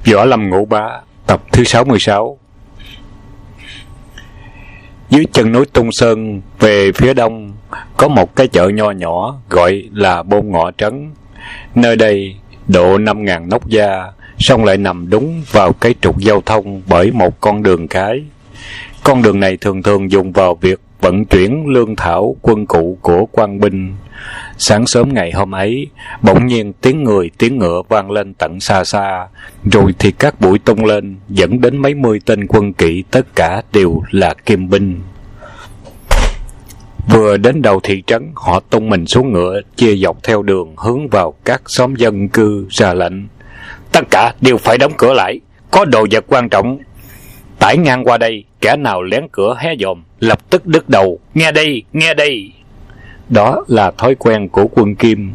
Võ Lâm Ngũ Bá, tập thứ 66. Dưới chân núi Tung Sơn về phía đông có một cái chợ nho nhỏ gọi là Bôn Ngọ Trấn. Nơi đây độ 5.000 nóc gia, song lại nằm đúng vào cái trục giao thông bởi một con đường cái. Con đường này thường thường dùng vào việc vận chuyển lương thảo quân cụ của quan binh. Sáng sớm ngày hôm ấy, bỗng nhiên tiếng người tiếng ngựa vang lên tận xa xa, rồi thì các bụi tung lên dẫn đến mấy mươi tên quân kỵ, tất cả đều là kim binh. Vừa đến đầu thị trấn, họ tung mình xuống ngựa, chia dọc theo đường hướng vào các xóm dân cư, ra lệnh: tất cả đều phải đóng cửa lại, có đồ vật quan trọng tải ngang qua đây, kẻ nào lén cửa hé dòm lập tức đứt đầu, nghe đây, nghe đây. Đó là thói quen của quân Kim.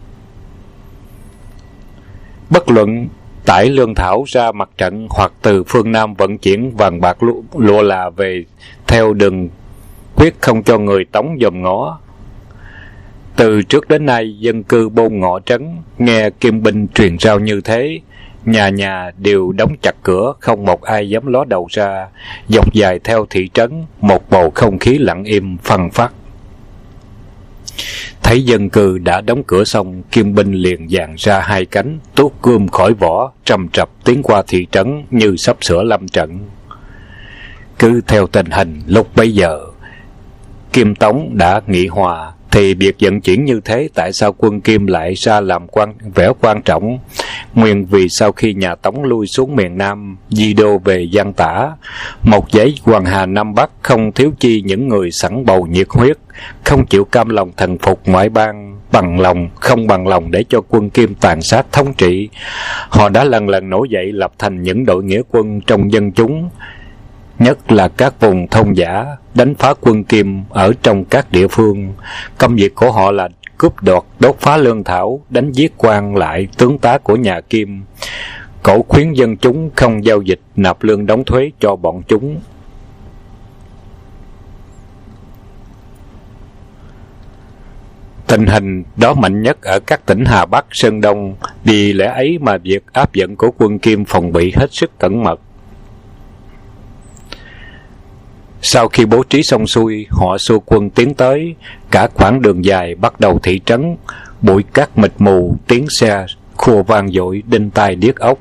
Bất luận tải lương thảo ra mặt trận hoặc từ phương Nam vận chuyển vàng bạc lụa là về theo đường, quyết không cho người tống dòm ngó. Từ trước đến nay, dân cư Bôn Ngọ Trấn nghe kim binh truyền rao như thế, nhà nhà đều đóng chặt cửa, không một ai dám ló đầu ra. Dọc dài theo thị trấn, một bầu không khí lặng im phăng phắc. Thấy dân cư đã đóng cửa xong, kim binh liền dàn ra hai cánh, tuốt gươm khỏi vỏ, trầm trập tiến qua thị trấn như sắp sửa lâm trận. Cứ theo tình hình lúc bấy giờ, Kim Tống đã nghị hòa, thì việc vận chuyển như thế tại sao quân Kim lại ra làm vẻ quan trọng? Nguyên vì sau khi nhà Tống lui xuống miền Nam, di đô về Giang Tả, một dãy Hoàng Hà Nam Bắc không thiếu chi những người sẵn bầu nhiệt huyết, không chịu cam lòng thần phục ngoại bang, không bằng lòng để cho quân Kim tàn sát thống trị. Họ đã lần lần nổi dậy, lập thành những đội nghĩa quân trong dân chúng, nhất là các vùng thôn dã, đánh phá quân Kim ở trong các địa phương. Công việc của họ là cướp đoạt, đốt phá lương thảo, đánh giết quan lại tướng tá của nhà Kim, cổ khuyến dân chúng không giao dịch, nạp lương đóng thuế cho bọn chúng. Tình hình đó mạnh nhất ở các tỉnh Hà Bắc, Sơn Đông, vì lẽ ấy mà việc áp dụng của quân Kim phòng bị hết sức cẩn mật. Sau khi bố trí xong xuôi, họ xua quân tiến tới. Cả quãng đường dài bắt đầu thị trấn, bụi cát mịt mù, tiếng xe khua vang dội, đinh tai điếc óc.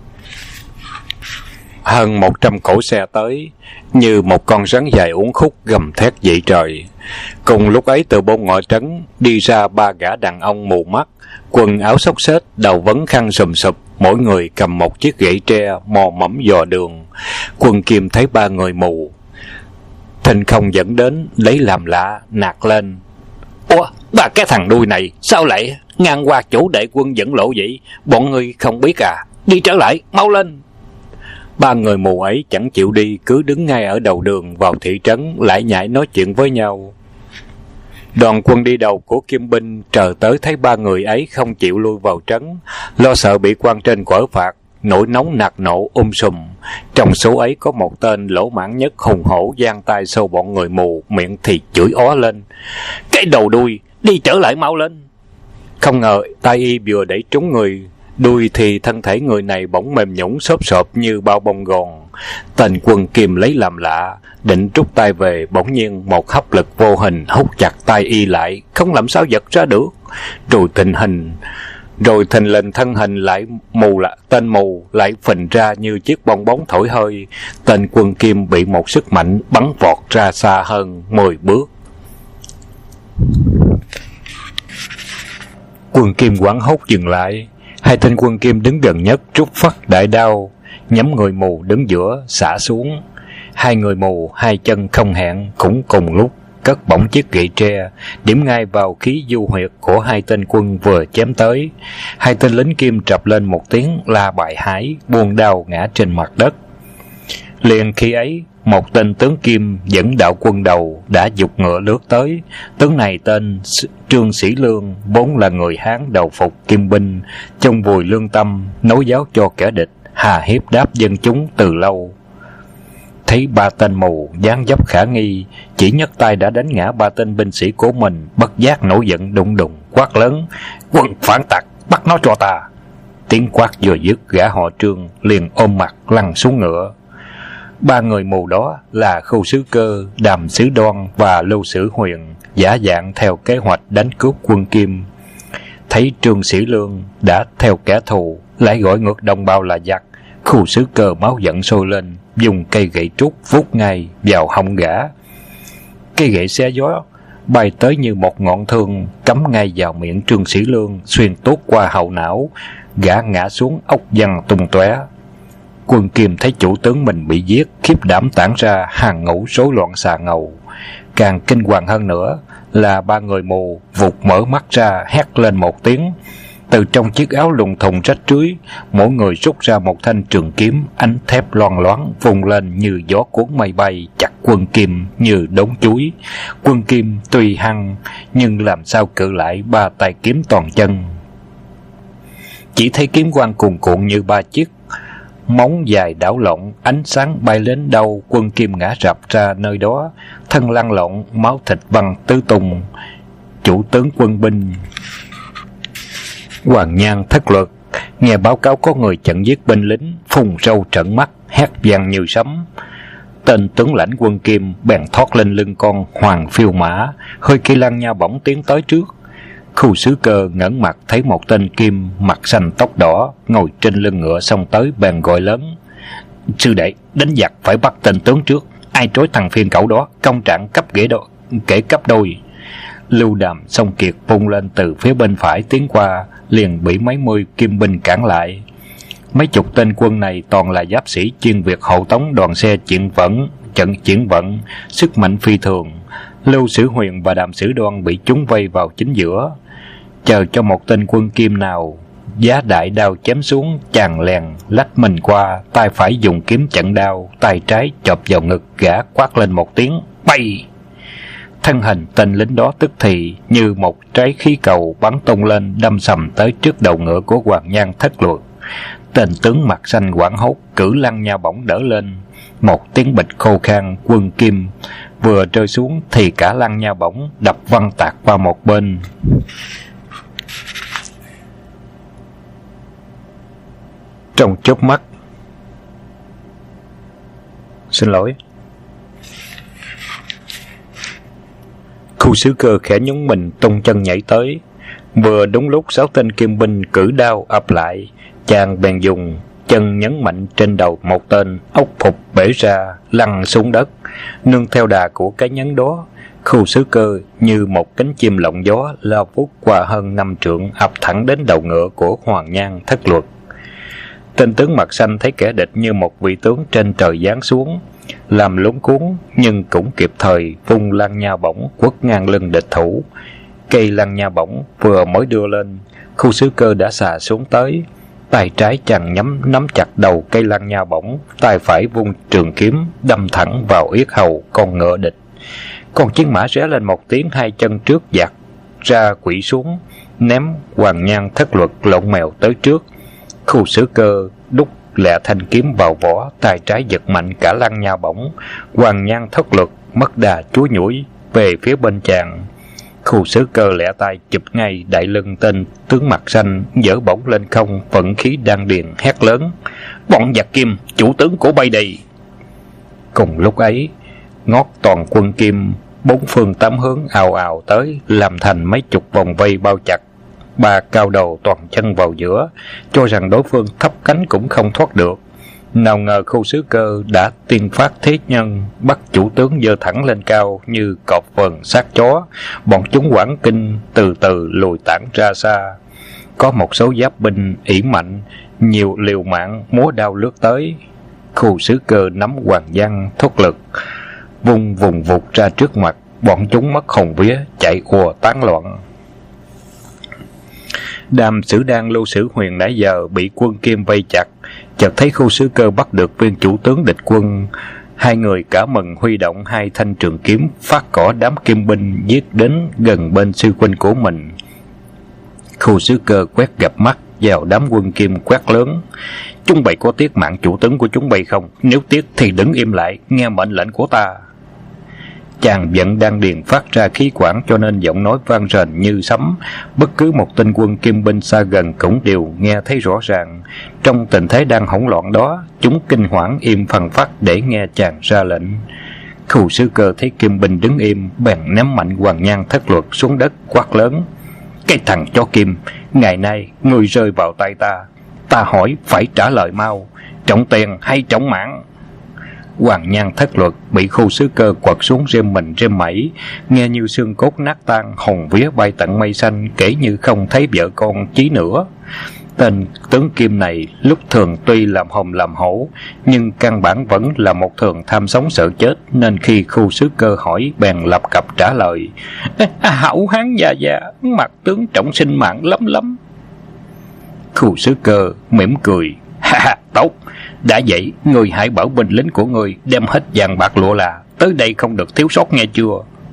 Hơn 100 cỗ xe tới, như một con rắn dài uốn khúc gầm thét dậy trời. Cùng lúc ấy, từ Bôn Ngọ Trấn đi ra ba gã đàn ông mù mắt, quần áo xốc xếch, đầu vấn khăn sùm sụp, mỗi người cầm một chiếc gậy tre mò mẫm dò đường. Quân Kim thấy ba người mù, thình không dẫn đến, lấy làm lạ, nạt lên: ủa, ba cái thằng đuôi này sao lại ngang qua chủ đệ quân dẫn lộ vậy? Bọn ngươi không biết à? Đi trở lại, mau lên! Ba người mù ấy chẳng chịu đi, cứ đứng ngay ở đầu đường vào thị trấn, lại nhảy nói chuyện với nhau. Đoàn quân đi đầu của Kim binh chờ tới thấy ba người ấy không chịu lui vào trấn, lo sợ bị quan trên quở phạt, nổi nóng nạt nộ sùm. Trong số ấy có một tên lỗ mãn nhất, hùng hổ giang tay xô bọn người mù, miệng thì chửi ó lên: cái đầu đuôi, đi trở lại mau lên! Không ngờ tay y vừa đẩy trúng người đuôi thì thân thể người này bỗng mềm nhũn xốp xộp như bao bông gòn. Tên quân Kim lấy làm lạ, định rút tay về, bỗng nhiên một hấp lực vô hình hút chặt tay y lại, không làm sao giật ra được. Rồi thình lình thân hình lại tên mù lại phình ra như chiếc bong bóng thổi hơi. Tên quân Kim bị một sức mạnh bắn vọt ra xa hơn 10 bước. Quân Kim hoảng hốt dừng lại. Hai tên quân Kim đứng gần nhất rút phắt đại đao nhắm người mù đứng giữa, xả xuống. Hai người mù hai chân không hẹn cũng cùng lúc cất bổng chiếc gậy tre, điểm ngay vào khí du huyệt của hai tên quân vừa chém tới. Hai tên lính Kim trập lên một tiếng la bại hãi, buông đao ngã trên mặt đất. Liền khi ấy, một tên tướng Kim dẫn đạo quân đầu đã giục ngựa lướt tới. Tướng này tên Trương Sĩ Lương, vốn là người Hán đầu phục Kim binh, trong vùi lương tâm, nối giáo cho kẻ địch, hà hiếp đáp dân chúng từ lâu. Thấy ba tên mù dáng dấp khả nghi, chỉ nhấc tay đã đánh ngã ba tên binh sĩ của mình, bất giác nổi giận đùng đùng quát lớn: quân phản tặc, bắt nó cho ta! Tiếng quát vừa dứt, gã họ Trương liền ôm mặt lăn xuống ngựa. Ba người mù đó là Khưu Sứ Cơ, Đàm Sứ Đoan và Lưu Sử Huyền giả dạng theo kế hoạch đánh cướp quân Kim. Thấy Trương Sĩ Lương đã theo kẻ thù lại gọi ngược đồng bào là giặc, Khưu Sứ Cơ máu giận sôi lên, dùng cây gậy trúc vút ngay vào hông gã. Cây gậy xé gió bay tới như một ngọn thương, cắm ngay vào miệng Trương Sĩ Lương, xuyên tuốt qua hậu não, gã ngã xuống ốc văng tung tóe. Quân Kim thấy chủ tướng mình bị giết, khiếp đảm tản ra, hàng ngũ rối loạn xà ngầu. Càng kinh hoàng hơn nữa là ba người mù vụt mở mắt ra, hét lên một tiếng. Từ trong chiếc áo lùng thùng rách rưới, mỗi người rút ra một thanh trường kiếm, ánh thép loang loáng vung lên như gió cuốn mây bay, chặt quân Kim như đống chuối. Quân Kim tuy hăng nhưng làm sao cự lại ba tay kiếm toàn chân. Chỉ thấy kiếm quang cuồn cuộn như ba chiếc móng dài đảo lộn, ánh sáng bay đến đâu quân Kim ngã rạp ra nơi đó, thân lăn lộn, máu thịt văng tứ tung. Chủ tướng quân binh Hoàng Nhan Thất Luật nghe báo cáo có người chặn giết binh lính, phun râu trợn mắt, hét vang như sấm. Tên tướng lãnh quân Kim bèn thoát lên lưng con Hoàng Phiêu Mã, hơi cây lăng nha bổng tiến tới trước. Khưu Sứ Cơ ngẩng mặt thấy một tên Kim mặt xanh tóc đỏ ngồi trên lưng ngựa xông tới, bèn gọi lớn: "Sư đệ, đánh giặc phải bắt tên tướng trước, ai trói thằng phiên cẩu đó, công trạng kể cấp đôi." Lưu Đàm Song Kiệt vung lên từ phía bên phải tiến qua, liền bị mấy mươi Kim binh cản lại. Mấy chục tên quân này toàn là giáp sĩ chuyên việc hộ tống đoàn xe chuyển vận, sức mạnh phi thường. Lưu Sử Huyền và Đàm Sử Đoan bị chúng vây vào chính giữa, chờ cho một tên quân Kim nào giá đại đao chém xuống, chàng lèn lách mình qua, tay phải dùng kiếm chặn đao, tay trái chộp vào ngực gã, quát lên một tiếng bay. Thân hình tên lính đó tức thì như một trái khí cầu bắn tung lên, đâm sầm tới trước đầu ngựa của Hoàng Nhan Thất Luật. Tên tướng mặt xanh hoảng hốt cử lăng nha bổng đỡ lên. Một tiếng bịch khô khan, quân Kim vừa rơi xuống thì cả lăng nha bổng đập văng tạc qua một bên. Trong chớp mắt, Khưu Sứ Cơ khẽ nhún mình tung chân nhảy tới. Vừa đúng lúc 6 tên Kim binh cử đao ập lại, chàng bèn dùng chân nhấn mạnh trên đầu một tên, ốc phục bể ra lăn xuống đất. Nương theo đà của cái nhấn đó, Khưu Sứ Cơ như một cánh chim lộng gió lao vút qua hơn 5 trượng, ập thẳng đến đầu ngựa của Hoàng Nhan Thất Luật. Tên tướng mặt xanh thấy kẻ địch như một vị tướng trên trời giáng xuống, làm luống cuốn nhưng cũng kịp thời vung lăng nha bổng quất ngang lưng địch thủ. Cây lăng nha bổng vừa mới đưa lên, Khưu Sứ Cơ đã xà xuống tới. Tay trái chàng nắm chặt đầu cây lăng nha bổng, tay phải vung trường kiếm đâm thẳng vào yết hầu con ngựa địch. Con chiến mã ré lên một tiếng, hai chân trước giạt ra quỵ xuống, ném Hoàng Nhan Thất Luật lộn mèo tới trước. Khưu Sứ Cơ đút lẹ thanh kiếm vào vỏ, tay trái giật mạnh cả lăng nha bổng. Hoàng Nhan Thất Luật mất đà chúi nhủi về phía bên chàng. Khưu Sứ Cơ lẹ tay chụp ngay đại lưng tên tướng mặt xanh, giở bổng lên không, vận khí đan điền hét lớn: "Bọn giặc Kim, chủ tướng của bay đầy!" Cùng lúc ấy, ngót toàn quân Kim bốn phương tám hướng ào ào tới, làm thành mấy chục vòng vây bao chặt. Ba cao đầu toàn chân vào giữa, cho rằng đối phương thấp cánh cũng không thoát được. Nào ngờ Khưu Sứ Cơ đã tiên phát thế nhân, bắt chủ tướng giơ thẳng lên cao như cọp vờn sát chó. Bọn chúng hoảng kinh, từ từ lùi tản ra xa. Có một số giáp binh ỷ mạnh, nhiều liều mạng múa đao lướt tới. Khưu Sứ Cơ nắm Hoàng Nhan Thất Luật vung vùng vụt ra trước mặt, bọn chúng mất hồn vía, chạy ùa tán loạn. Đàm Sử Đan, Lưu Sử Huyền nãy giờ bị quân Kim vây chặt, chợt thấy Khưu Sứ Cơ bắt được viên chủ tướng địch quân. Hai người cả mừng huy động hai thanh trường kiếm, phát cỏ đám Kim binh giết đến gần bên sư huynh của mình. Khưu Sứ Cơ quét gặp mắt vào đám quân Kim quát lớn: "Chúng bay có tiếc mạng chủ tướng của chúng bay không? Nếu tiếc thì đứng im lại, nghe mệnh lệnh của ta." Chàng vẫn đang điền phát ra khí quản, cho nên giọng nói vang rền như sấm. Bất cứ một tên quân kim binh xa gần cũng đều nghe thấy rõ ràng. Trong tình thế đang hỗn loạn đó, chúng kinh hoảng im phăng phắc để nghe chàng ra lệnh. Khu Sứ Cơ thấy kim binh đứng im, bèn ném mạnh Hoàng Nhan Thất Luật xuống đất, quát lớn: "Cái thằng chó Kim, ngày nay ngươi rơi vào tay ta. Ta hỏi phải trả lời mau, trọng tiền hay trọng mạng?" Hoàng Nhan Thất Luật bị Khu Sứ Cơ quật xuống rem mình rem mẩy, nghe như xương cốt nát tan, hồn vía bay tận mây xanh, kể như không thấy vợ con chí nữa. Tên tướng Kim này lúc thường tuy làm hồng làm hổ, nhưng căn bản vẫn là một thường tham sống sợ chết, nên khi Khu Sứ Cơ hỏi bèn lập cập trả lời: "Hảo hán già già, mặt tướng trọng sinh mạng lắm lắm." Khu Sứ Cơ mỉm cười: "Ha, tốt, đã vậy ngươi hãy bảo binh lính của ngươi đem hết vàng bạc lụa là tới đây, không được thiếu sót nghe chưa?"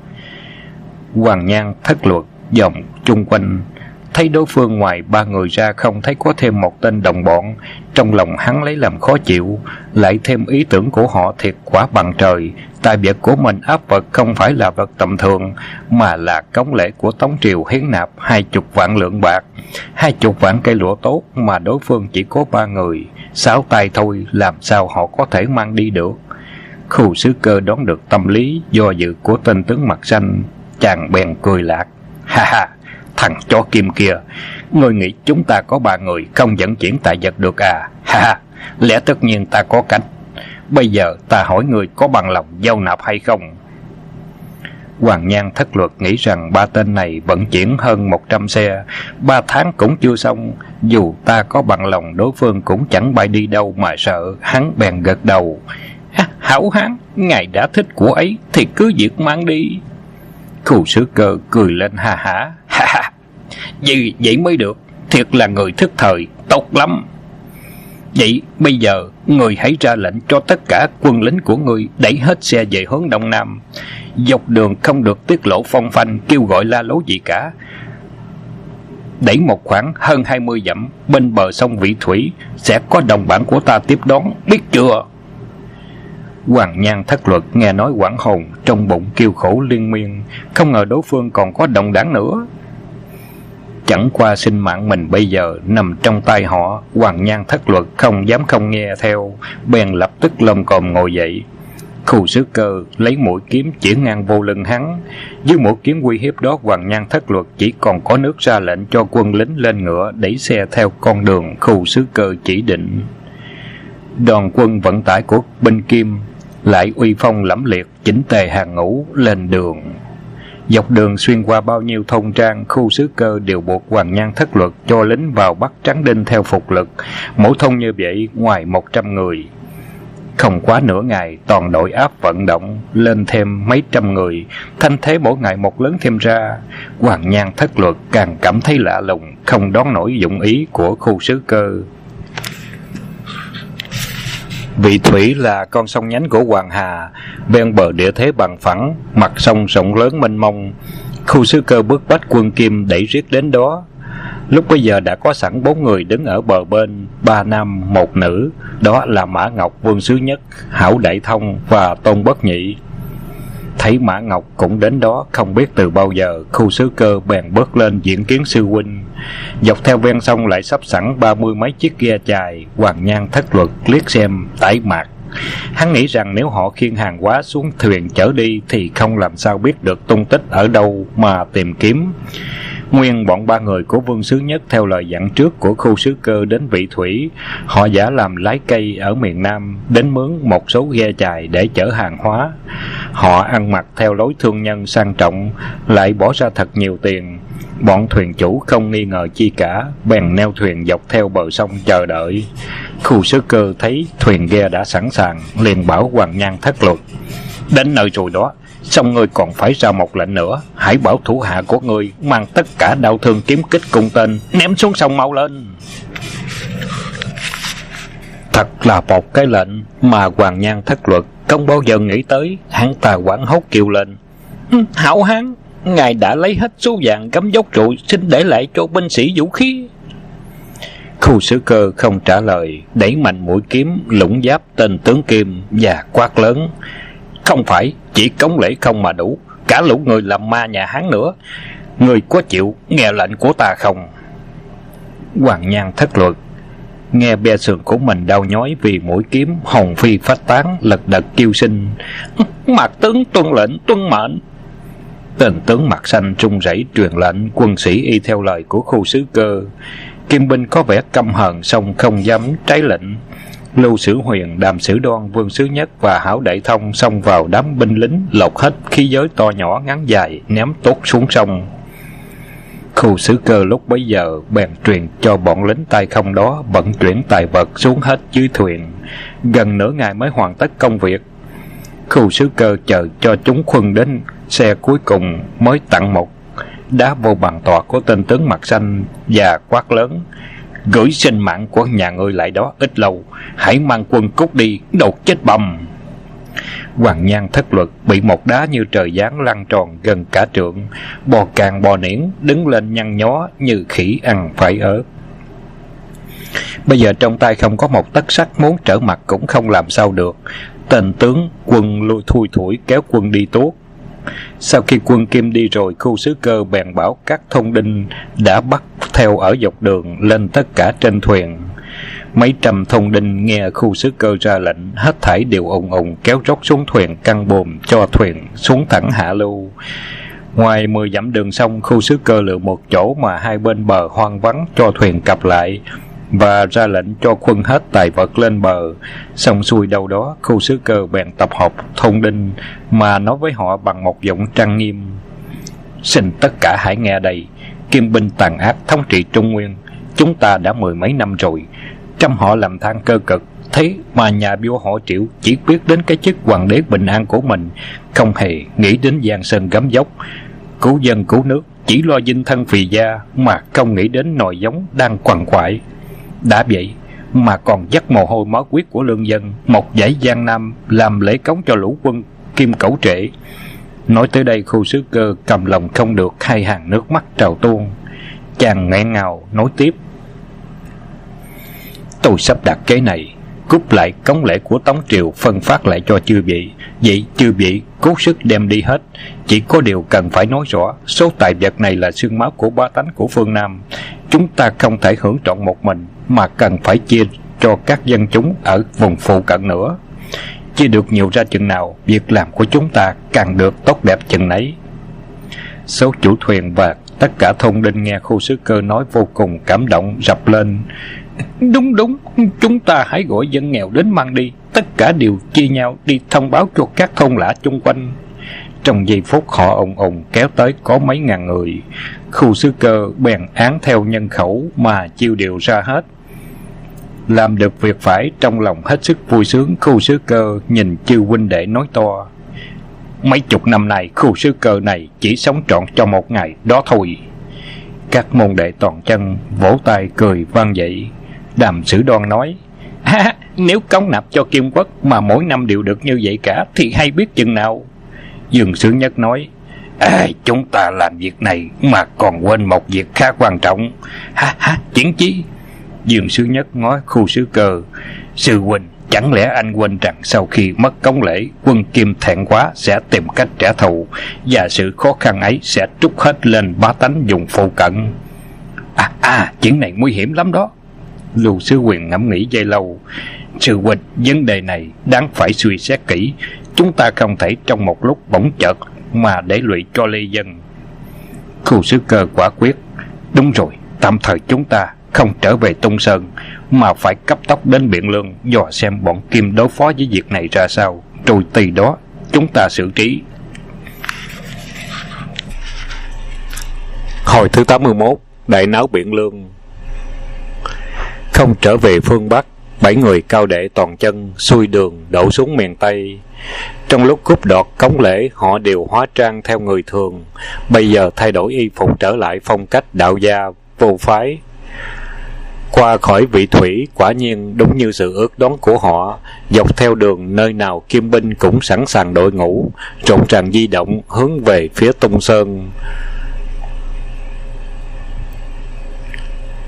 Hoàng Nhan Thất Luật vòng chung quanh, thấy đối phương ngoài ba người ra không thấy có thêm một tên đồng bọn. Trong lòng hắn lấy làm khó chịu, lại thêm ý tưởng của họ thiệt quả bằng trời. Tài vật của mình áp vật không phải là vật tầm thường, mà là cống lễ của Tống Triều hiến nạp 20 vạn lượng bạc, 20 vạn cây lụa tốt, mà đối phương chỉ có 3 người, 6 tay thôi, làm sao họ có thể mang đi được. Khu Sứ Cơ đoán được tâm lý do dự của tên tướng mặt xanh, chàng bèn cười lạc: "Ha ha, thằng chó Kim kia, ngươi nghĩ chúng ta có 3 người không vận chuyển tài vật được à? Ha ha, lẽ tất nhiên ta có cách. Bây giờ ta hỏi ngươi có bằng lòng giao nạp hay không?" Hoàng Nhan Thất Luật nghĩ rằng 3 tên này vận chuyển hơn 100 xe, 3 tháng cũng chưa xong. Dù ta có bằng lòng, đối phương cũng chẳng bay đi đâu mà sợ. Hắn bèn gật đầu: "Hảo hán, ngài đã thích của ấy thì cứ việc mang đi." Khu Sứ Cơ cười lên ha hả: "Ha ha, vậy mới được, thiệt là người thức thời, tốt lắm. Vậy bây giờ người hãy ra lệnh cho tất cả quân lính của người đẩy hết xe về hướng đông nam, dọc đường không được tiết lộ phong phanh, kêu gọi la lối gì cả. Đẩy một khoảng hơn 20 dặm bên bờ sông Vị Thủy, sẽ có đồng bạn của ta tiếp đón, biết chưa?" Hoàng Nhan Thất Luật nghe nói hoảng hồn, trong bụng kêu khổ liên miên, không ngờ đối phương còn có đồng đảng nữa. Chẳng qua sinh mạng mình bây giờ nằm trong tay họ, Hoàng Nhan Thất Luật không dám không nghe theo, bèn lập tức lom còm ngồi dậy. Khu Sứ Cơ lấy mũi kiếm chỉ ngang vô lưng hắn. Dưới mũi kiếm uy hiếp đó, Hoàng Nhan Thất Luật chỉ còn có nước ra lệnh cho quân lính lên ngựa đẩy xe theo con đường Khu Sứ Cơ chỉ định. Đoàn quân vận tải của binh Kim lại uy phong lẫm liệt, chỉnh tề hàng ngũ lên đường. Dọc đường xuyên qua bao nhiêu thôn trang, Khu Sứ Cơ đều buộc Hoàng Nhan Thất Luật cho lính vào bắt trắng đinh theo phục lực. Mỗi thôn như vậy ngoài 100 người. Không quá nửa ngày, toàn đội áp vận động lên thêm mấy trăm người, thanh thế mỗi ngày một lớn thêm ra. Hoàng Nhan Thất Luật càng cảm thấy lạ lùng, không đoán nổi dụng ý của Khu Sứ Cơ. Vị Thủy là con sông nhánh của Hoàng Hà, ven bờ địa thế bằng phẳng, mặt sông rộng lớn mênh mông. Khu Sứ Cơ bức bách quân Kim đẩy riết đến đó. Lúc bấy giờ đã có sẵn 4 người đứng ở bờ bên, 3 nam 1 nữ, đó là Mã Ngọc, Vương Sứ Nhất, Hảo Đại Thông và Tôn Bất Nhị. Thấy Mã Ngọc cũng đến đó, không biết từ bao giờ, Khu Sứ Cơ bèn bước lên diện kiến sư huynh. Dọc theo ven sông lại sắp sẵn 30 mấy chiếc ghe chài. Hoàng Nhan Thất Luật liếc xem tái mạc. Hắn nghĩ rằng nếu họ khiêng hàng hóa xuống thuyền chở đi thì không làm sao biết được tung tích ở đâu mà tìm kiếm. Nguyên bọn 3 người của Vương Sứ Nhất theo lời dặn trước của Khu Sứ Cơ đến Vị Thủy. Họ giả làm lái cây ở miền Nam, đến mướn một số ghe chài để chở hàng hóa. Họ ăn mặc theo lối thương nhân sang trọng, lại bỏ ra thật nhiều tiền. Bọn thuyền chủ không nghi ngờ chi cả, bèn neo thuyền dọc theo bờ sông chờ đợi. Khu Sứ Cơ thấy thuyền ghe đã sẵn sàng, liền bảo Hoàng Nhan Thất Luật: "Đến nơi rồi đó, xong ngươi còn phải ra một lệnh nữa. Hãy bảo thủ hạ của ngươi mang tất cả đao thương kiếm kích cung tên ném xuống sông mau lên." Thật là một cái lệnh mà Hoàng Nhan Thất Luật không bao giờ nghĩ tới. Hắn ta hoảng hốt kêu lên: "Hảo hán, ngài đã lấy hết số vàng cắm dốc rồi, xin để lại cho binh sĩ vũ khí." Khu Sứ Cơ không trả lời, đẩy mạnh mũi kiếm lũng giáp tên tướng Kim và quát lớn: Không phải chỉ cống lễ không mà đủ, cả lũ người làm ma nhà Hán nữa. Người có chịu nghe lệnh của ta không? Hoàng Nhan thất luật, nghe be sườn của mình đau nhói vì mũi kiếm, hồn phi phách tán, lật đật kêu sinh. Mạc tướng tuân lệnh, tuân mệnh. Tên tướng mặt xanh run rẩy truyền lệnh, quân sĩ y theo lời của Khu Sứ Cơ. Kim binh có vẻ căm hờn song không dám trái lệnh. Lưu Sử Huyền, Đàm Sử Đoan, Vương Sứ Nhất và Hảo Đại Thông xông vào đám binh lính, lột hết khí giới to nhỏ ngắn dài, ném tốt xuống sông. Khu Sứ Cơ lúc bấy giờ bèn truyền cho bọn lính tay không đó vận chuyển tài vật xuống hết dưới thuyền. Gần nửa ngày mới hoàn tất công việc. Khu Sứ Cơ chờ cho chúng khuân đến xe cuối cùng mới tặng một đá vô bàn tọa của tên tướng mặt xanh và quát lớn: Gửi sinh mạng của nhà ngươi lại đó ít lâu, hãy mang quân cút đi, đột chết bầm. Hoàng Nhan thất luật bị một đá như trời giáng lăn tròn gần cả trượng, bò càng bò niễn, đứng lên nhăn nhó như khỉ ăn phải ớt. Bây giờ trong tay không có một tấc sắt, muốn trở mặt cũng không làm sao được. Tên tướng quân lui thui thủi kéo quân đi tuốt. Sau khi quân Kim đi rồi, Khu Sứ Cơ bèn bảo các thôn đinh đã bắt theo ở dọc đường lên tất cả trên thuyền. Mấy trăm thôn đinh nghe Khu Sứ Cơ ra lệnh, hết thảy đều ùng ùng kéo róc xuống thuyền, căng buồm cho thuyền xuống thẳng hạ lưu. Ngoài 10 dặm đường sông, Khu Sứ Cơ lựa một chỗ mà hai bên bờ hoang vắng cho thuyền cập lại, và ra lệnh cho khuân hết tài vật lên bờ. Xong xuôi đâu đó, Khu Sứ Cơ bèn tập hợp thôn đinh mà nói với họ bằng một giọng trang nghiêm: Xin tất cả hãy nghe đây. Kim binh tàn ác thống trị Trung Nguyên, chúng ta đã 10 mấy năm rồi. Trăm họ làm than cơ cực, thế mà nhà vua họ Triệu chỉ biết đến cái chức hoàng đế bình an của mình, không hề nghĩ đến giang sơn gấm dốc, cứu dân cứu nước, chỉ lo dinh thân vì gia mà không nghĩ đến nòi giống đang quằn quại. Đã vậy mà còn dắt mồ hôi máu huyết của lương dân, một dãy Giang Nam làm lễ cống cho lũ quân Kim Cẩu Trệ. Nói tới đây, Khu Sứ Cơ cầm lòng không được, hai hàng nước mắt trào tuôn. Chàng nghẹn ngào nói tiếp: Tôi sắp đặt kế này, cúp lại cống lễ của Tống Triều phân phát lại cho chư vị. Vậy chư vị cố sức đem đi hết. Chỉ có điều cần phải nói rõ, số tài vật này là xương máu của bá tánh của phương Nam. Chúng ta không thể hưởng trọn một mình, mà cần phải chia cho các dân chúng ở vùng phụ cận nữa. Chia được nhiều ra chừng nào, việc làm của chúng ta càng được tốt đẹp chừng nấy. Số chủ thuyền và tất cả thôn đinh nghe Khu Sứ Cơ nói vô cùng cảm động, rập lên: Đúng, chúng ta hãy gọi dân nghèo đến mang đi. Tất cả đều chia nhau đi thông báo cho các thôn lạ chung quanh. Trong giây phút họ ùng ùng kéo tới có mấy ngàn người. Khu Sứ Cơ bèn án theo nhân khẩu mà chiêu điều ra hết. Làm được việc phải, trong lòng hết sức vui sướng, Khu Sứ Cơ nhìn chư huynh đệ nói to: Mấy chục năm nay Khu Sứ Cơ này chỉ sống trọn cho một ngày đó thôi. Các môn đệ toàn chân vỗ tay cười vang dậy. Đàm Sử Đoan nói: Nếu cống nạp cho Kim Quốc mà mỗi năm đều được như vậy cả thì hay biết chừng nào. Dương Sử Nhất nói: Chúng ta làm việc này mà còn quên một việc khá quan trọng. Chuyện chi? Dương Sử Nhất ngó Khu Sứ Cơ: Sư huynh, chẳng lẽ anh quên rằng sau khi mất cống lễ, quân Kim thẹn quá sẽ tìm cách trả thù, và sự khó khăn ấy sẽ trút hết lên bá tánh dùng phụ cận. Chuyện này nguy hiểm lắm đó. Lưu Sư Huyền ngẫm nghĩ giây lâu: Sư huynh, vấn đề này đáng phải suy xét kỹ. Chúng ta không thể trong một lúc bỗng chợt mà để lụy cho lê dân. Khu Sứ Cơ quả quyết: Đúng rồi, tạm thời chúng ta không trở về Tung Sơn, mà phải cấp tốc đến Biện Lương dò xem bọn Kim đối phó với việc này ra sao, rồi từ đó chúng ta xử trí. Hồi thứ 81, đại náo Biện Lương. Không trở về phương Bắc, 7 người cao đệ toàn chân xuôi đường đổ xuống miền Tây. Trong lúc cướp đoạt cống lễ, họ đều hóa trang theo người thường, bây giờ thay đổi y phục trở lại phong cách đạo gia vô phái. Qua khỏi Vị Thủy, quả nhiên đúng như sự ước đoán của họ, dọc theo đường nơi nào Kim binh cũng sẵn sàng đội ngũ, rộn ràng di động hướng về phía Tung Sơn.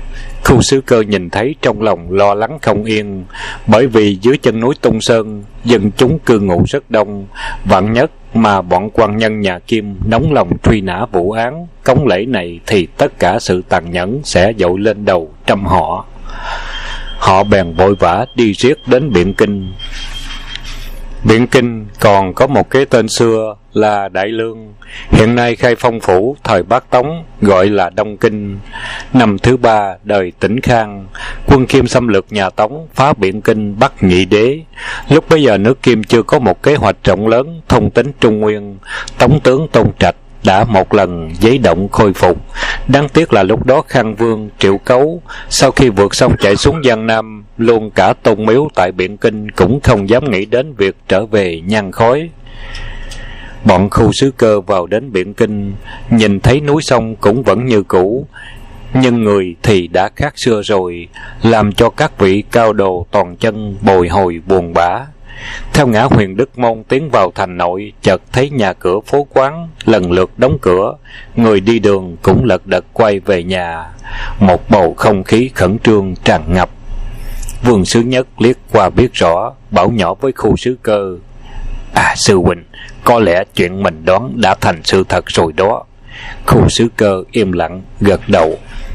Khu Sứ Cơ nhìn thấy trong lòng lo lắng không yên, bởi vì dưới chân núi Tung Sơn dân chúng cư ngụ rất đông, vạn nhất mà bọn quan nhân nhà Kim nóng lòng truy nã vụ án cống lễ này thì tất cả sự tàn nhẫn sẽ dội lên đầu trăm họ. Họ bèn vội vã đi riết đến Biện Kinh. Biện Kinh còn có một cái tên xưa là Đại Lương, hiện nay khai phong phủ thời Bắc Tống gọi là Đông Kinh. Năm thứ 3 đời Tĩnh Khang, quân Kim xâm lược nhà Tống, phá Biện Kinh bắt Nhị Đế. Lúc bấy giờ nước Kim chưa có một kế hoạch rộng lớn thông tính Trung Nguyên. Tống tướng Tôn Trạch đã một lần giấy động khôi phục. Đáng tiếc là lúc đó Khang Vương Triệu Cấu sau khi vượt sông chạy xuống Giang Nam, luôn cả tôn miếu tại Biện Kinh cũng không dám nghĩ đến việc trở về nhan khói. Bọn Khu Sứ Cơ vào đến Biện Kinh, nhìn thấy núi sông cũng vẫn như cũ, nhưng người thì đã khác xưa rồi, làm cho các vị cao đồ toàn chân bồi hồi buồn bã. Theo ngã Huyền Đức Môn tiến vào thành nội, chợt thấy nhà cửa phố quán lần lượt đóng cửa, người đi đường cũng lật đật quay về nhà. Một bầu không khí khẩn trương tràn ngập. Vương Sứ Nhất liếc qua biết rõ, bảo nhỏ với Khu Sứ Cơ: sư huynh, có lẽ chuyện mình đoán đã thành sự thật rồi đó. Khu Sứ Cơ im lặng gật đầu.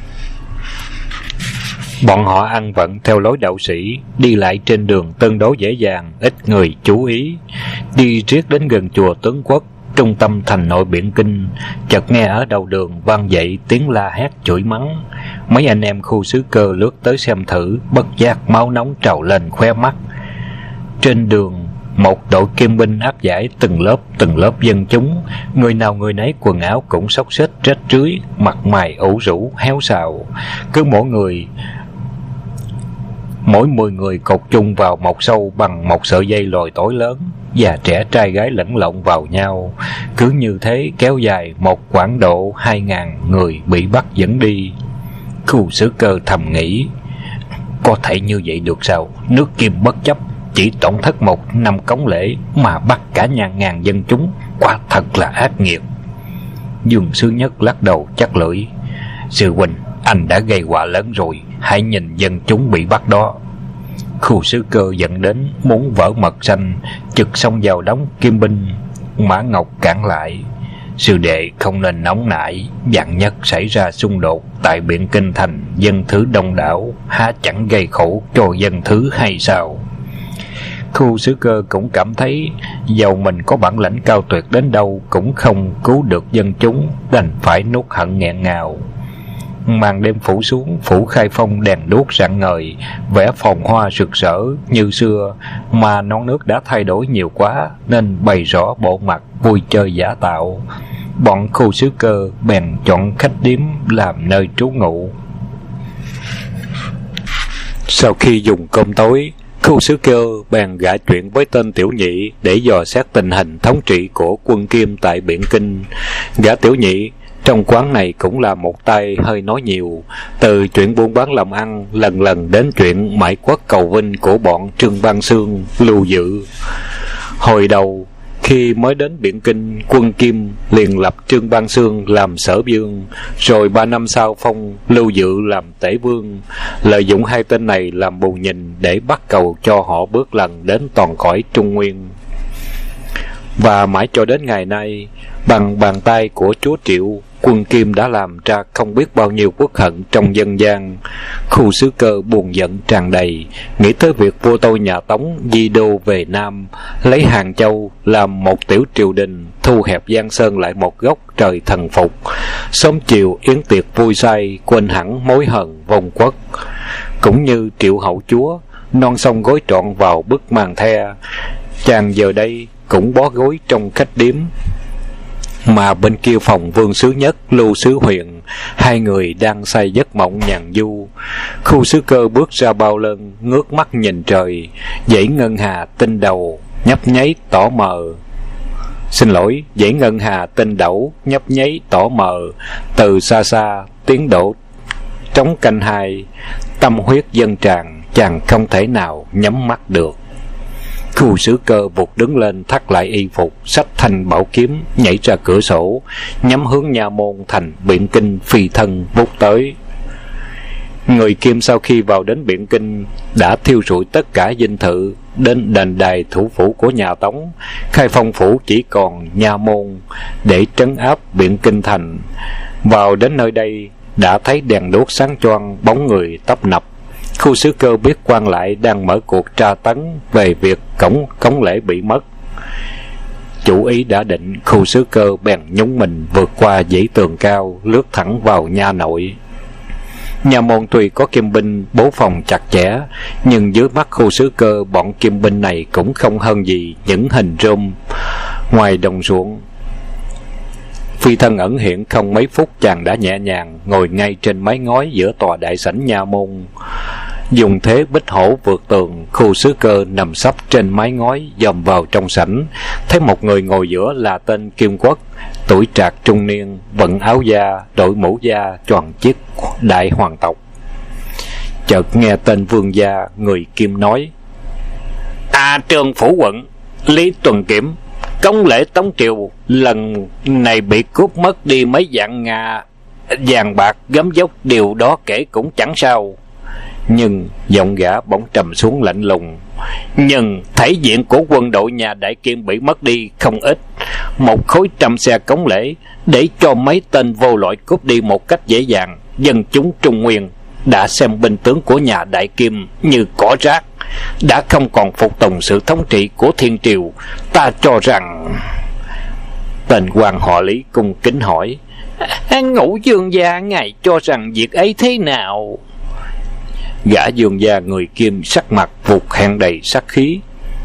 Bọn họ ăn vận theo lối đạo sĩ, đi lại trên đường tương đối dễ dàng, ít người chú ý. Đi riết đến gần chùa Tướng Quốc, trung tâm thành nội Biện Kinh, chợt nghe ở đầu đường vang dậy tiếng la hét chửi mắng. Mấy anh em Khu Sứ Cơ lướt tới xem thử, bất giác máu nóng trào lên khóe mắt. Trên đường, một đội kim binh áp giải từng lớp dân chúng, người nào người nấy quần áo cũng xốc xếch rách rưới, mặt mày ủ rũ héo xào. Cứ mỗi 10 người cột chung vào một sâu bằng một sợi dây lồi tối lớn, già trẻ trai gái lẫn lộn vào nhau. Cứ như thế kéo dài một quãng độ 2.000 người bị bắt dẫn đi. Khu Sứ Cơ thầm nghĩ, có thể như vậy được sao? Nước Kim bất chấp chỉ tổn thất một năm cống lễ mà bắt cả ngàn dân chúng, quả thật là ác nghiệt. Dương Sứ Nhất lắc đầu chắc lưỡi: sư huynh, anh đã gây họa lớn rồi, hãy nhìn dân chúng bị bắt đó. Khu Sứ Cơ giận đến muốn vỡ mật xanh, chực xông vào đống kim binh. Mã Ngọc cản lại: sư đệ không nên nóng nảy, vạn nhất xảy ra xung đột tại Biện Kinh thành, dân thứ đông đảo, há chẳng gây khổ cho dân thứ hay sao? Khu Sứ Cơ cũng cảm thấy dầu mình có bản lãnh cao tuyệt đến đâu cũng không cứu được dân chúng, đành phải nuốt hận nghẹn ngào. Màn đêm phủ xuống, phủ Khai Phong đèn đuốc rạng ngời, vẻ phồn hoa rực rỡ như xưa, mà non nước đã thay đổi nhiều quá nên bày rõ bộ mặt vui chơi giả tạo. Bọn Khu Sứ Cơ bèn chọn khách điếm làm nơi trú ngụ. Sau khi dùng cơm tối, Khu Sứ Cơ bèn gả chuyện với tên Tiểu Nhị để dò xét tình hình thống trị của quân Kim tại Biện Kinh. Gã Tiểu Nhị trong quán này cũng là một tay hơi nói nhiều, từ chuyện buôn bán làm ăn lần lần đến chuyện mãi quất cầu vinh của bọn Trương Văn Xương, Lưu Dự. Hồi đầu khi mới đến Biện Kinh, quân Kim liền lập Trương Văn Xương làm sở vương, rồi 3 năm sau phong Lưu Dự làm tể vương, lợi dụng hai tên này làm bù nhìn để bắt cầu cho họ bước lần đến toàn cõi Trung Nguyên. Và mãi cho đến ngày nay, bằng bàn tay của chúa Triệu, quân Kim đã làm ra không biết bao nhiêu quốc hận trong dân gian. Khu Sứ Cơ buồn giận tràn đầy, nghĩ tới việc vua tôi nhà Tống di đô về Nam, lấy Hàng Châu làm một tiểu triều đình, thu hẹp Giang Sơn lại một góc trời thần phục, sớm chiều yến tiệc vui say, quên hẳn mối hận vong quốc. Cũng như Triệu hậu chúa, non sông gối trọn vào bức màn the, chàng giờ đây cũng bó gối trong khách điếm. Mà bên kia phòng Vương Sứ Nhất, Lưu Sứ Huyền, hai người đang say giấc mộng nhàn du. Khu Sứ Cơ bước ra bao lơn, ngước mắt nhìn trời, dãy ngân hà tinh đầu nhấp nháy tỏ mờ. Dãy ngân hà tinh đẩu nhấp nháy tỏ mờ, từ xa xa tiếng đổ trống canh hai, tâm huyết dâng tràn, chàng không thể nào nhắm mắt được. Khu Sứ Cơ vụt đứng lên, thắt lại y phục, xách thanh bảo kiếm, nhảy ra cửa sổ, nhắm hướng nha môn thành Biện Kinh phi thân vút tới. Người Kim sau khi vào đến Biện Kinh đã thiêu rụi tất cả dinh thự, đến đền đài thủ phủ của nhà Tống. Khai Phong phủ chỉ còn nha môn để trấn áp Biện Kinh thành. Vào đến nơi đây đã thấy đèn đuốc sáng choang, bóng người tấp nập. Khu Sứ Cơ biết quan lại đang mở cuộc tra tấn về việc cống lễ bị mất. Chủ ý đã định, Khu Sứ Cơ bèn nhúng mình vượt qua dãy tường cao, lướt thẳng vào nha nội. Nhà môn tuy có kim binh bố phòng chặt chẽ, nhưng dưới mắt Khu Sứ Cơ, bọn kim binh này cũng không hơn gì những hình rôm ngoài đồng ruộng. Phi thân ẩn hiện không mấy phút, chàng đã nhẹ nhàng ngồi ngay trên mái ngói giữa tòa đại sảnh nha môn. Dùng thế bích hổ vượt tường, Khu Sứ Cơ nằm sấp trên mái ngói dòm vào trong sảnh, thấy một người ngồi giữa là tên Kim Quốc, tuổi trạc trung niên, vận áo da, đội mũ da, choàng chiếc đại hoàng tộc. Chợt nghe tên Vương gia người Kim nói: Trương phủ quận Lý Tuần Kiểm, cống lễ Tống triều lần này bị cướp mất đi mấy vạn vàng bạc gấm dốc, điều đó kể cũng chẳng sao. Nhưng giọng gã bỗng trầm xuống lạnh lùng: Nhưng thể diện của quân đội nhà Đại Kim bị mất đi không ít. Một khối trăm xe cống lễ để cho mấy tên vô loại cướp đi một cách dễ dàng. Dân chúng Trung Nguyên đã xem binh tướng của nhà Đại Kim như cỏ rác, đã không còn phục tùng sự thống trị của Thiên Triều. Ta cho rằng... Tên quan họ Lý cung kính hỏi: Ngũ Dương gia, ngài cho rằng việc ấy thế nào? Gã Dương gia người Kim sắc mặt vụt hẹn đầy sát khí: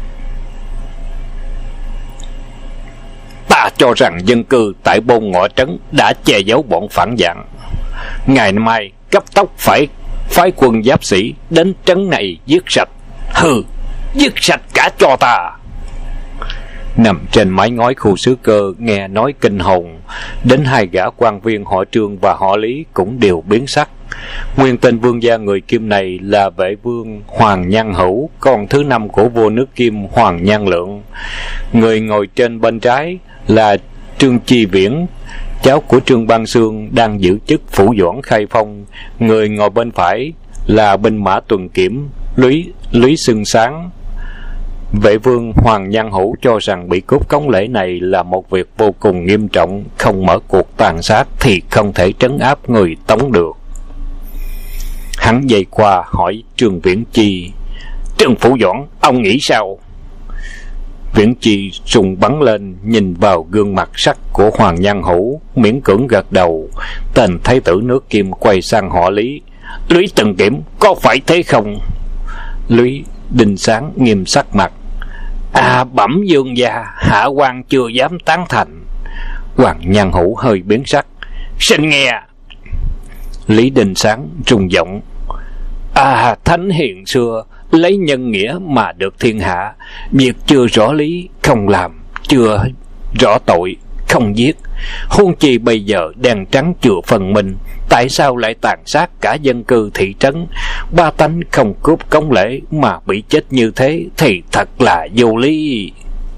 Ta cho rằng dân cư tại Bôn Ngọ trấn đã che giấu bọn phản dạng. Ngày mai cấp tốc phải phái quân giáp sĩ đến trấn này giết sạch. Hừ, giết sạch cả cho ta. Nằm trên mái ngói Khu Sứ Cơ nghe nói kinh hồn, đến hai gã quan viên họ Trương và họ Lý cũng đều biến sắc. Nguyên tên vương gia người Kim này là Vệ Vương Hoàng Nhan Hữu, con thứ 5 của vua nước Kim Hoàng Nhan Lượng. Người ngồi trên bên trái là Trương Chi Viễn, cháu của Trương Bang Xương, đang giữ chức phủ doãn Khai Phong. Người ngồi bên phải là binh mã tuần kiểm Lý Xưng Sáng. Vệ Vương Hoàng Nhan Hữu cho rằng bị cướp cống lễ này là một việc vô cùng nghiêm trọng, không mở cuộc tàn sát thì không thể trấn áp người Tống được. Hắn dây qua hỏi Trương Viễn Chi: Trương phủ doãn, ông nghĩ sao? Viễn Chi rùng bắn lên, nhìn vào gương mặt sắc của Hoàng Nhan Hữu, miễn cưỡng gật đầu. Tên thái tử nước Kim quay sang họ Lý: Lý Tuần Kiểm, có phải thế không? Lý Đình Sáng nghiêm sắc mặt: Bẩm vương gia, hạ quan chưa dám tán thành. Hoàng Nhan Hữu hơi biến sắc: Xin nghe. Lý Đình Sáng rung giọng: Thánh hiền xưa lấy nhân nghĩa mà được thiên hạ, việc chưa rõ lý không làm, chưa rõ tội không giết. Huống chi bây giờ đèn trắng chừa phần mình, tại sao lại tàn sát cả dân cư thị trấn? Ba tánh không cướp cống lễ mà bị chết như thế thì thật là vô lý.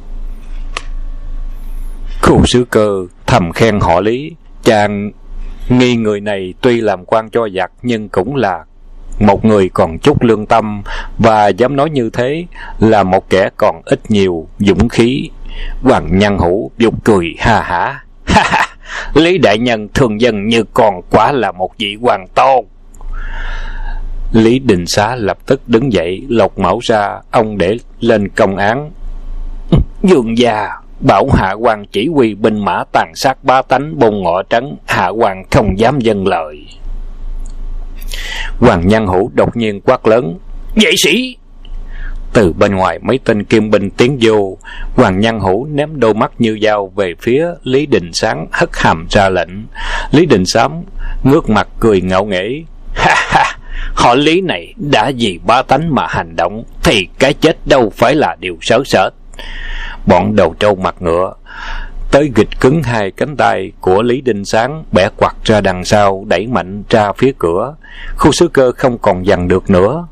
Khu Sứ Cơ thầm khen họ Lý, chàng nghi người này tuy làm quan cho giặc nhưng cũng là một người còn chút lương tâm, và dám nói như thế là một kẻ còn ít nhiều dũng khí. Hoàng Nhan Hữu dục cười ha hả: Lý đại nhân thương dân như con, quả là một vị hoàng tôn. Lý Đình Xá lập tức đứng dậy, lột mão ra, ông để lên công án: Vương gia, bảo hạ quan chỉ huy binh mã tàn sát ba tánh Bôn Ngọ trấn, hạ quan không dám dâng lời. Hoàng Nhan Hữu đột nhiên quát lớn: Vệ sĩ! Từ bên ngoài mấy tên kim binh tiến vô. Hoàng Nhan Hữu ném đôi mắt như dao về phía Lý Đình Sáng, hất hàm ra lệnh. Lý Đình Sáng ngước mặt cười ngạo nghễ: Họ Lý này đã vì ba tánh mà hành động thì cái chết đâu phải là điều sớ sệt. Bọn đầu trâu mặt ngựa tới gịch cứng hai cánh tay của Lý Đình Sáng, bẻ quặt ra đằng sau, đẩy mạnh ra phía cửa. Khu Sứ Cơ không còn dằn được nữa,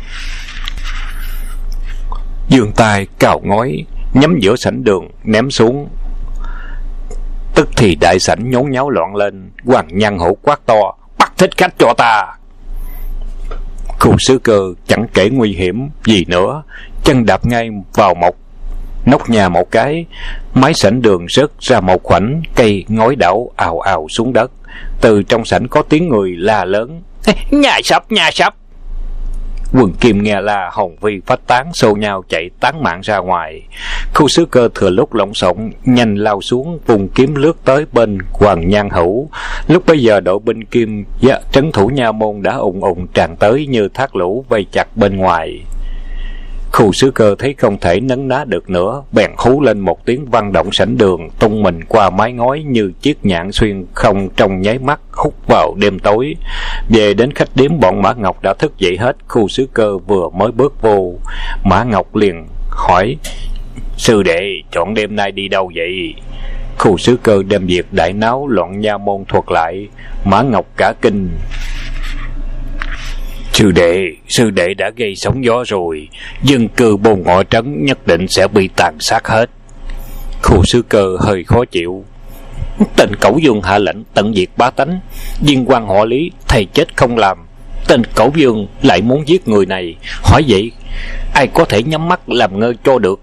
giương tay cào ngói nhắm giữa sảnh đường ném xuống. Tức thì đại sảnh nhốn nháo loạn lên. Hoàng Nhan Hữu quát to: Bắt thích khách cho ta! Khu sứ cơ chẳng kể nguy hiểm gì nữa, chân đạp ngay vào một nóc nhà một cái, mái sảnh đường rớt ra một khoảnh, cây ngói đảo ào ào xuống đất. Từ trong sảnh có tiếng người la lớn: Nhà sập, nhà sập! Quần kim nghe la hồn vi phách tán, xô nhau chạy tán mạng ra ngoài. Khu sứ cơ thừa lúc lộn xộn nhanh lao xuống, vùng kiếm lướt tới bên Hoàng Nhan Hữu. Lúc bấy giờ đội binh Kim trấn thủ nha môn đã ùng ùng tràn tới như thác lũ vây chặt bên ngoài. Khu sứ cơ thấy không thể nấn ná được nữa, bèn hú lên một tiếng vang động sảnh đường, tung mình qua mái ngói như chiếc nhạn xuyên không trong nháy mắt, hút vào đêm tối. Về đến khách điếm, bọn Mã Ngọc đã thức dậy hết. Khu sứ cơ vừa mới bước vô, Mã Ngọc liền hỏi: Sư đệ, chọn đêm nay đi đâu vậy? Khu sứ cơ đem việc đại náo loạn nha môn thuật lại. Mã Ngọc cả kinh: Sư đệ đã gây sóng gió rồi, dân cư Bôn Ngọ trấn nhất định sẽ bị tàn sát hết. Khu sứ cơ hơi khó chịu: Tên Cẩu Dương hạ lệnh tận diệt bá tánh, viên quan họ Lý thầy chết không làm, tên Cẩu Dương lại muốn giết người này, hỏi vậy ai có thể nhắm mắt làm ngơ cho được?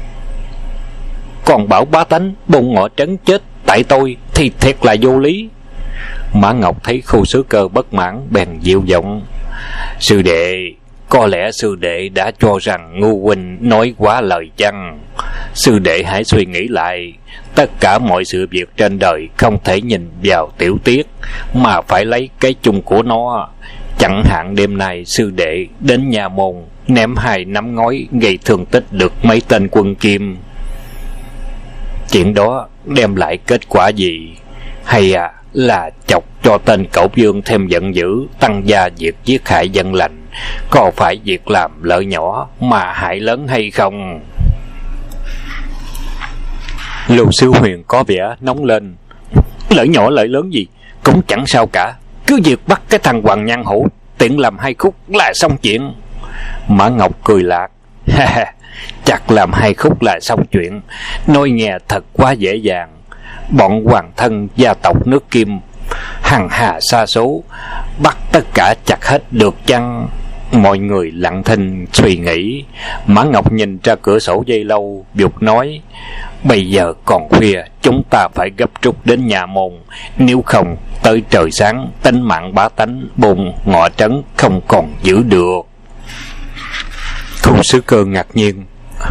Còn bảo bá tánh Bôn Ngọ trấn chết tại tôi thì thiệt là vô lý. Mã Ngọc thấy khu sứ cơ bất mãn, bèn dịu giọng: Sư đệ, có lẽ sư đệ đã cho rằng Ngô huynh nói quá lời chăng? Sư đệ hãy suy nghĩ lại, tất cả mọi sự việc trên đời không thể nhìn vào tiểu tiết, mà phải lấy cái chung của nó. Chẳng hạn đêm nay sư đệ đến nhà môn ném 2 nắm ngói gây thương tích được mấy tên quân Kim. Chuyện đó đem lại kết quả gì? Hay là chọc cho tên Cẩu Dương thêm giận dữ, tăng gia việc giết hại dân lành, có phải việc làm lợi nhỏ mà hại lớn hay không? Lưu Sư Huyền có vẻ nóng lên: Lợi nhỏ lợi lớn gì cũng chẳng sao cả, cứ việc bắt cái thằng Hoàng Nhan Hữu tiện làm 2 khúc là xong chuyện. Mã Ngọc cười lạc: Chắc làm 2 khúc là xong chuyện, nói nghe thật quá dễ dàng. Bọn hoàng thân gia tộc nước Kim hằng hà sa số, bắt tất cả chặt hết được chăng? Mọi người lặng thinh suy nghĩ. Mã Ngọc nhìn ra cửa sổ giây lâu, dục nói: Bây giờ còn khuya, chúng ta phải gấp rút đến nhà môn, nếu không tới trời sáng tính mạng bá tánh Bôn Ngọ trấn không còn giữ được. Khu sứ cơ ngạc nhiên: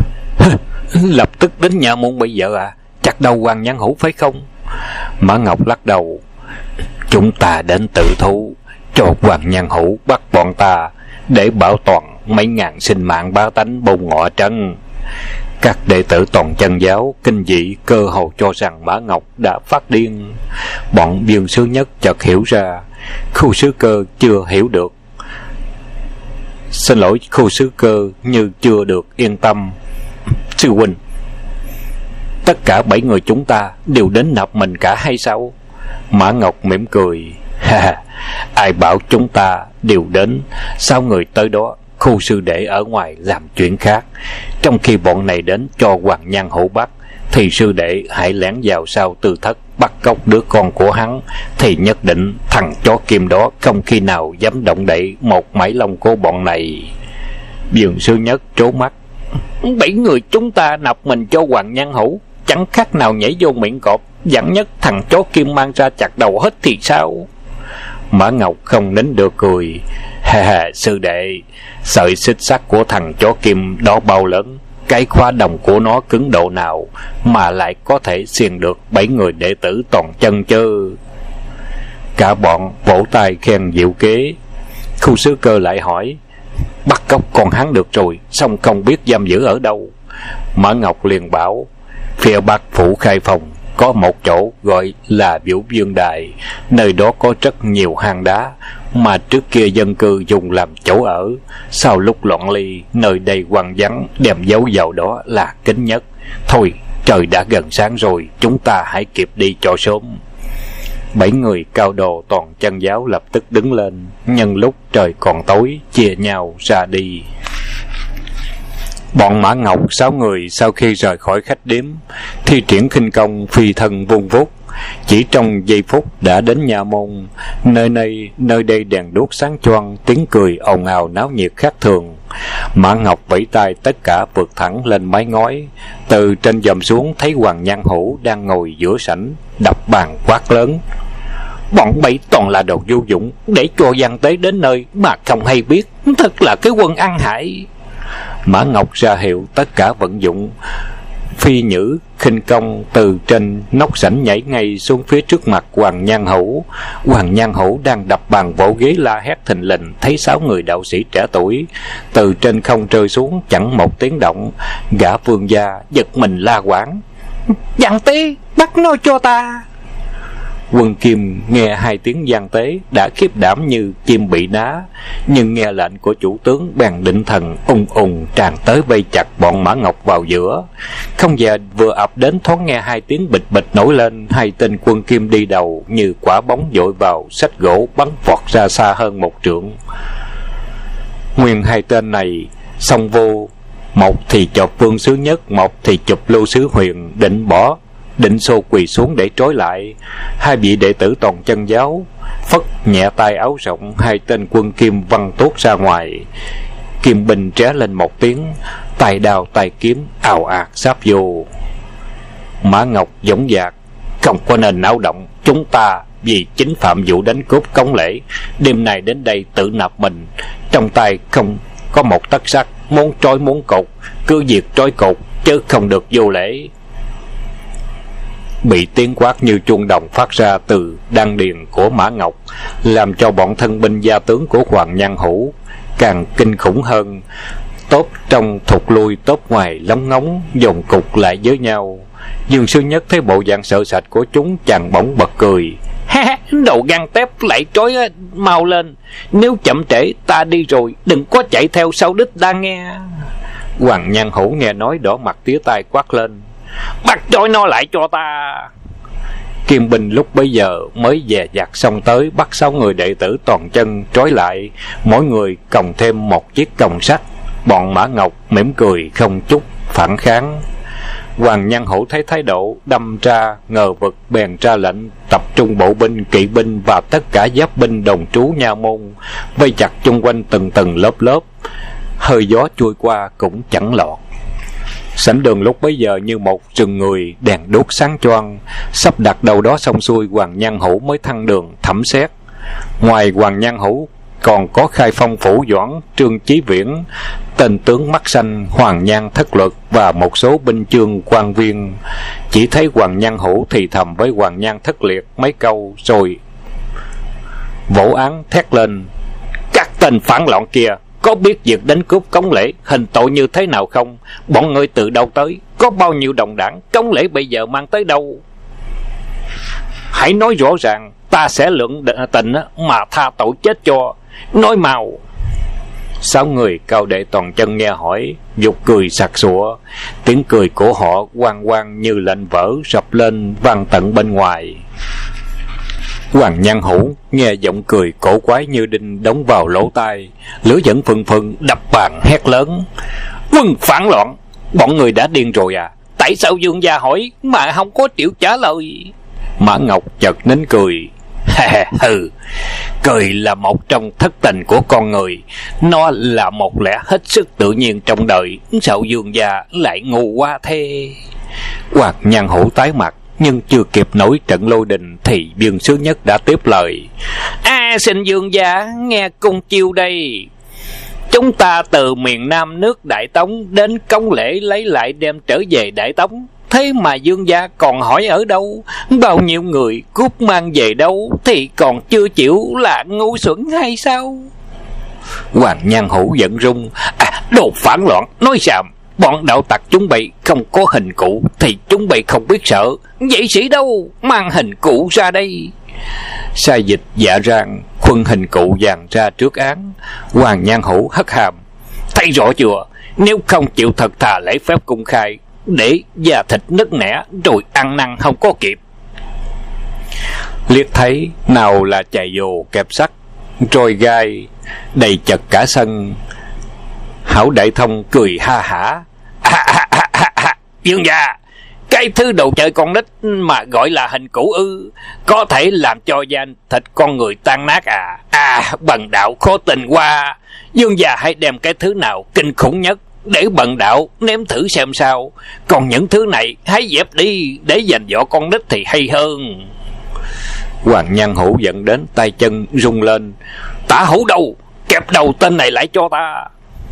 Lập tức đến nhà môn bây giờ à? Chặt đầu Hoàng Nhan Hữu phải không? Mã Ngọc lắc đầu: Chúng ta đến tự thú, cho Hoàng Nhan Hữu bắt bọn ta, để bảo toàn mấy ngàn sinh mạng bá tánh Bôn Ngọ trấn. Các đệ tử toàn chân giáo kinh dị, cơ hồ cho rằng Mã Ngọc đã phát điên. Bọn Dương Sứ Nhất chợt hiểu ra. Khu sứ cơ chưa hiểu được. Xin lỗi, khu sứ cơ như chưa được yên tâm. Sư huynh, tất cả 7 người chúng ta đều đến nạp mình cả hay sao? Mã Ngọc mỉm cười: Ai bảo chúng ta đều đến? Sao người tới đó khu sư đệ ở ngoài làm chuyện khác, trong khi bọn này đến cho Hoàng Nhan Hữu bắt, thì sư đệ hãy lén vào sau tư thất bắt cóc đứa con của hắn, thì nhất định thằng chó Kim đó không khi nào dám động đậy một mảy lông của bọn này. Dương Sư Nhất trố mắt: 7 người chúng ta nạp mình cho Hoàng Nhan Hữu, chẳng khác nào nhảy vô miệng cọp, vạn nhất thằng chó Kim mang ra chặt đầu hết thì sao? Mã Ngọc không nín được cười: Sư đệ, sợi xích sắt của thằng chó Kim đó bao lớn, cái khóa đồng của nó cứng độ nào mà lại có thể xiềng được 7 người đệ tử toàn chân chứ? Cả bọn vỗ tay khen diệu kế. Khu sứ cơ lại hỏi: Bắt cóc con hắn được rồi, xong không biết giam giữ ở đâu? Mã Ngọc liền bảo: Phía bắc phủ Khai Phòng có một chỗ gọi là Vũ Dương Đài, nơi đó có rất nhiều hang đá mà trước kia dân cư dùng làm chỗ ở. Sau lúc loạn ly, nơi đây hoang vắng, đem dấu vào đó là kín nhất. Thôi, trời đã gần sáng rồi, chúng ta hãy kịp đi cho sớm. 7 người cao đồ toàn chân giáo lập tức đứng lên, nhân lúc trời còn tối chia nhau ra đi. Bọn Mã Ngọc 6 người sau khi rời khỏi khách điếm, thi triển khinh công phi thân vung vút, chỉ trong giây phút đã đến nha môn. Nơi đây đèn đuốc sáng choang, tiếng cười ồn ào náo nhiệt khác thường. Mã Ngọc vẫy tay, tất cả vượt thẳng lên mái ngói. Từ trên dòm xuống thấy Hoàng Nhan Hữu đang ngồi giữa sảnh, đập bàn quát lớn: bọn bậy toàn là đồ vô dụng, để cho gian tế đến nơi mà không hay biết, thật là cái quân ăn hại. Mã Ngọc ra hiệu tất cả vận dụng phi nhữ khinh công, từ trên nóc sảnh nhảy ngay xuống phía trước mặt Hoàng Nhan Hữu. Hoàng Nhan Hữu đang đập bàn vỗ ghế la hét thình lình, thấy 6 người đạo sĩ trẻ tuổi từ trên không rơi xuống chẳng một tiếng động. Gã vương gia giật mình la quảng: Giang tế, bắt nó cho ta! Quân Kim nghe 2 tiếng giang tế đã khiếp đảm như chim bị ná, nhưng nghe lệnh của chủ tướng bèn định thần ùng ùng tràn tới vây chặt bọn Mã Ngọc vào giữa. Không giờ vừa ập đến, thoáng nghe 2 tiếng bịch bịch nổi lên, 2 tên quân Kim đi đầu như quả bóng dội vào xách gỗ bắn vọt ra xa hơn 1 trượng. Nguyên 2 tên này xông vô, một thì chộp Vương Sứ Nhất, một thì chụp Lưu Sứ Huyền, định xô quỳ xuống để trói lại. 2 vị đệ tử toàn chân giáo phất nhẹ tay áo rộng, 2 tên quân Kim văng tuốt ra ngoài. Kim binh tré lên một tiếng, tay đao tay kiếm ào ạt sáp vô. Mã Ngọc dõng dạc: Không có nên náo động, chúng ta vì chính phạm vụ đánh cướp Cống Lễ, đêm nay đến đây tự nạp mình, trong tay không có một tấc sắt, muốn trói muốn cột cứ việc trói cột, chứ không được vô lễ. Bị tiếng quát như chuông đồng phát ra từ đan điền của Mã Ngọc, làm cho bọn thân binh gia tướng của Hoàng Nhan Hữu càng kinh khủng hơn. Tốt trong thụt lui, tốt ngoài lóng ngóng, dồn cục lại với nhau. Dương Sư Nhất thấy bộ dạng sợ sệt của chúng, chàng bỗng bật cười: Đồ gan tép lại trói mau lên, nếu chậm trễ ta đi rồi, đừng có chạy theo sau đích đang nghe. Hoàng Nhan Hữu nghe nói đỏ mặt tía tai quát lên: Bắt trói nó lại cho ta! Kim binh lúc bấy giờ mới dè dặt xông tới, bắt 6 người đệ tử toàn chân trói lại, mỗi người còng thêm một chiếc còng sắt. Bọn Mã Ngọc mỉm cười không chút phản kháng. Hoàng Nhan Hữu thấy thái độ đâm ra ngờ vực, bèn ra lệnh tập trung bộ binh, kỵ binh và tất cả giáp binh đồn trú nha môn, vây chặt chung quanh từng lớp lớp. Hơi gió trôi qua cũng chẳng lọt. Sảnh đường lúc bấy giờ như một rừng người, đèn đuốc sáng choang. Sắp đặt đâu đó xong xuôi, Hoàng Nhan Hữu mới thăng đường thẩm xét. Ngoài Hoàng Nhan Hữu còn có Khai Phong Phủ Doãn, Trương Chí Viễn, tên tướng mắt xanh Hoàng Nhan Thất Luật và một số binh chương quan viên. Chỉ thấy Hoàng Nhan Hữu thì thầm với Hoàng Nhan Thất Liệt mấy câu rồi vỗ án thét lên: Các tên phản loạn kia, có biết việc đánh cướp Cống Lễ hình tội như thế nào không? Bọn ngươi từ đâu tới? Có bao nhiêu đồng đảng? Cống Lễ bây giờ mang tới đâu? Hãy nói rõ ràng, ta sẽ lượng tình mà tha tội chết cho. Nói mau! 6 người cao đệ toàn chân nghe hỏi, dục cười sặc sụa. Tiếng cười của họ oang oang như lệnh vỡ rập lên vang tận bên ngoài. Hoàng Nhan Hữu nghe giọng cười cổ quái như đinh đóng vào lỗ tai, lửa giận phừng phừng đập bàn hét lớn: Quân phản loạn, bọn người đã điên rồi à? Tại sao Dương gia hỏi mà không có chịu trả lời? Mã Ngọc chợt nín cười: Hừ, cười là một trong thất tình của con người, nó là một lẽ hết sức tự nhiên trong đời, sao Dương gia lại ngu quá thế? Hoàng Nhan Hữu tái mặt, nhưng chưa kịp nổi trận lôi đình thì Dương Sứ Nhất đã tiếp lời: Xin Dương gia nghe cung chiêu đây. Chúng ta từ miền Nam nước Đại Tống đến Cống Lễ lấy lại đem trở về Đại Tống, thế mà Dương gia còn hỏi ở đâu? Bao nhiêu người cướp mang về đâu thì còn chưa chịu là ngu xuẩn hay sao? Hoàng Nhan Hữu giận rung: Đồ phản loạn, nói xàm! Bọn đạo tặc chúng bay không có hình cụ thì chúng bay không biết sợ. Vậy sĩ đâu? Mang hình cụ ra đây! Sai dịch dạ rang khuân hình cụ dàn ra trước án. Hoàng Nhan Hữu hất hàm: Thấy rõ chưa? Nếu không chịu thật thà lễ phép công khai, để da thịt nứt nẻ rồi ăn năn không có kịp. Liếc thấy nào là chày dồ kẹp sắt, rồi gai đầy chật cả sân. Hảo Đại Thông cười ha hả: Dương gia, Cái thứ đồ chơi con nít mà gọi là hình cũ ư? Có thể làm cho da thịt con người tan nát à? À, bần đạo khó tình quá. Dương già hãy đem cái thứ nào kinh khủng nhất để bần đạo nếm thử xem sao. Còn những thứ này hãy dẹp đi, để dành dỗ con nít thì hay hơn. Hoàng Nhan Hữu giận đến tay chân rung lên. Tả Hữu đâu? Kẹp đầu tên này lại cho ta.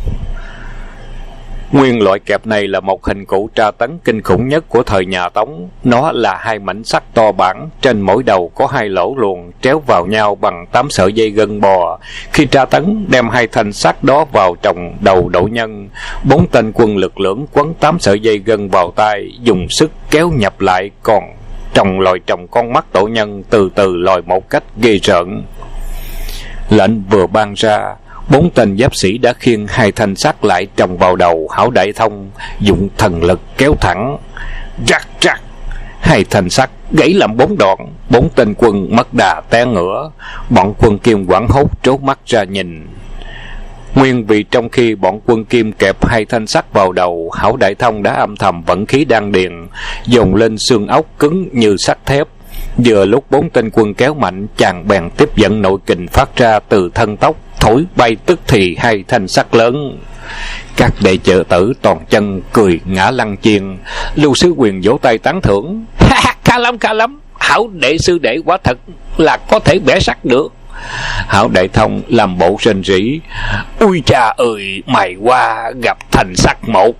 Nguyên loại kẹp này là một hình cụ tra tấn kinh khủng nhất của thời nhà Tống. Nó là 2 mảnh sắt to bản, trên mỗi đầu có 2 lỗ luồn tréo vào nhau bằng 8 sợi dây gân bò. Khi tra tấn, đem 2 thanh sắt đó vào tròng đầu đổ nhân. 4 tên quân lực lưỡng quấn 8 sợi dây gân vào tay, dùng sức kéo nhập lại, còn trồng con mắt tổ nhân từ từ lòi một cách ghê rợn. Lệnh vừa ban ra, 4 tên giáp sĩ đã khiêng 2 thanh sắt lại trồng vào đầu Hảo Đại Thông, dùng thần lực kéo thẳng. Rắc rắc, 2 thanh sắt gãy làm 4 đoạn. 4 tên quân mất đà té ngửa. Bọn quân Kim hoảng hốt trố mắt ra nhìn. Nguyên vì trong khi bọn quân Kim kẹp 2 thanh sắt vào đầu, Hảo Đại Thông đã âm thầm vận khí đan điền, dồn lên xương ốc cứng như sắt thép. Vừa lúc 4 tên quân kéo mạnh, chàng bèn tiếp dẫn nội kình phát ra từ thân tóc, thổi bay tức thì 2 thanh sắt lớn. Các đệ trợ tử toàn chân cười ngã lăn chiên. Lưu Sứ Quyền vỗ tay tán thưởng. Khá lắm, Hảo đệ sư đệ quả thật là có thể bẻ sắt được. Hảo Đại Thông làm bộ rên rỉ. Ui cha ơi, mày qua gặp thành sắt một.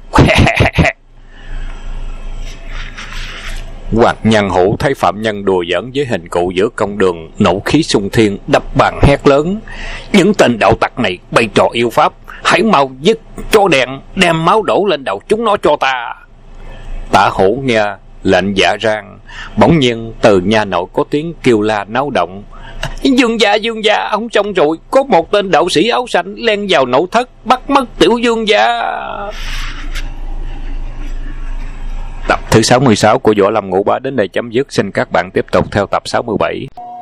Hoàng Nhan Hữu thấy phạm nhân đùa giỡn với hình cụ giữa công đường, nộ khí xung thiên, đập bàn hét lớn. Những tên đạo tặc này bày trò yêu pháp, hãy mau dứt cho đèn, đem máu đổ lên đầu chúng nó cho ta. Tả Hữu nghe lệnh dạ rang, bỗng nhiên từ nhà nội có tiếng kêu la náo động. Dương gia, ông xong rồi, có một tên đạo sĩ áo xanh len vào nội thất, bắt mất tiểu dương gia. Tập thứ 66 của Võ Lâm Ngũ Bá đến đây chấm dứt. Xin các bạn tiếp tục theo tập 67.